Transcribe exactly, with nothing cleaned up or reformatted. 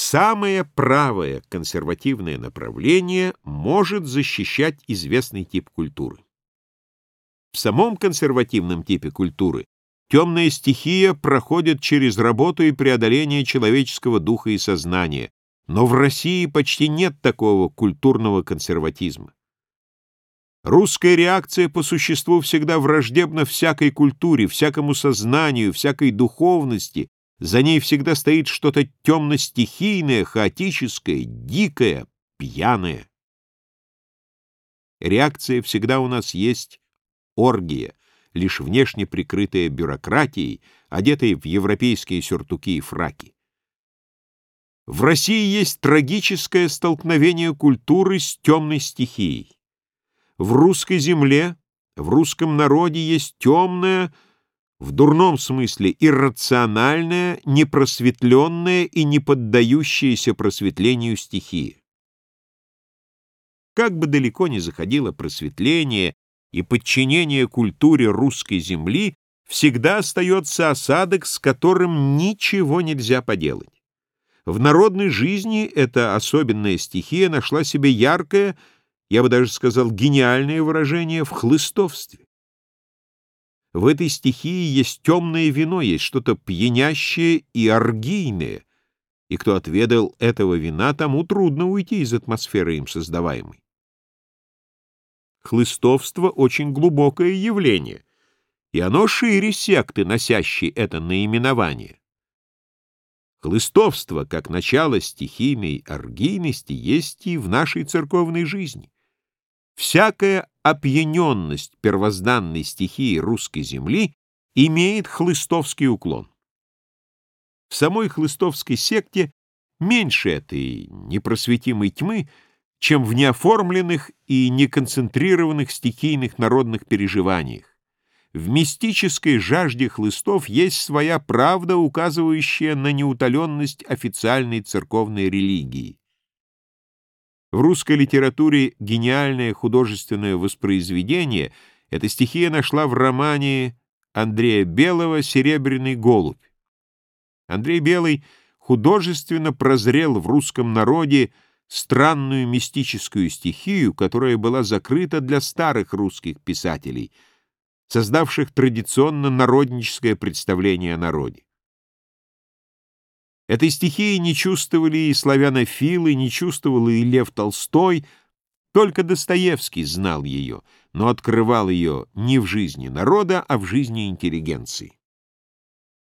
самое правое консервативное направление может защищать известный тип культуры. В самом консервативном типе культуры темная стихия проходит через работу и преодоление человеческого духа и сознания, но в России почти нет такого культурного консерватизма. Русская реакция по существу всегда враждебна всякой культуре, всякому сознанию, всякой духовности. За ней всегда стоит что-то темно-стихийное, хаотическое, дикое, пьяное. Реакция всегда у нас есть оргия, лишь внешне прикрытая бюрократией, одетая в европейские сюртуки и фраки. В России есть трагическое столкновение культуры с темной стихией. В русской земле, в русском народе есть темная, в дурном смысле иррациональная, непросветленная и не поддающаяся просветлению стихия. Как бы далеко ни заходило просветление и подчинение культуре русской земли, всегда остается осадок, с которым ничего нельзя поделать. В народной жизни эта особенная стихия нашла себе яркое, я бы даже сказал, гениальное выражение в хлыстовстве. В этой стихии есть темное вино, есть что-то пьянящее и оргийное, и кто отведал этого вина, тому трудно уйти из атмосферы им создаваемой. Хлыстовство — очень глубокое явление, и оно шире секты, носящей это наименование. Хлыстовство, как начало стихийной оргийности, есть и в нашей церковной жизни. Всякая опьяненность первозданной стихии русской земли имеет хлыстовский уклон. В самой хлыстовской секте меньше этой непросветимой тьмы, чем в неоформленных и неконцентрированных стихийных народных переживаниях. В мистической жажде хлыстов есть своя правда, указывающая на неутоленность официальной церковной религии. В русской литературе гениальное художественное воспроизведение эта стихия нашла в романе Андрея Белого «Серебряный голубь». Андрей Белый художественно прозрел в русском народе странную мистическую стихию, которая была закрыта для старых русских писателей, создавших традиционно народническое представление о народе. Этой стихии не чувствовали и славянофилы, не чувствовал и Лев Толстой, только Достоевский знал ее, но открывал ее не в жизни народа, а в жизни интеллигенции.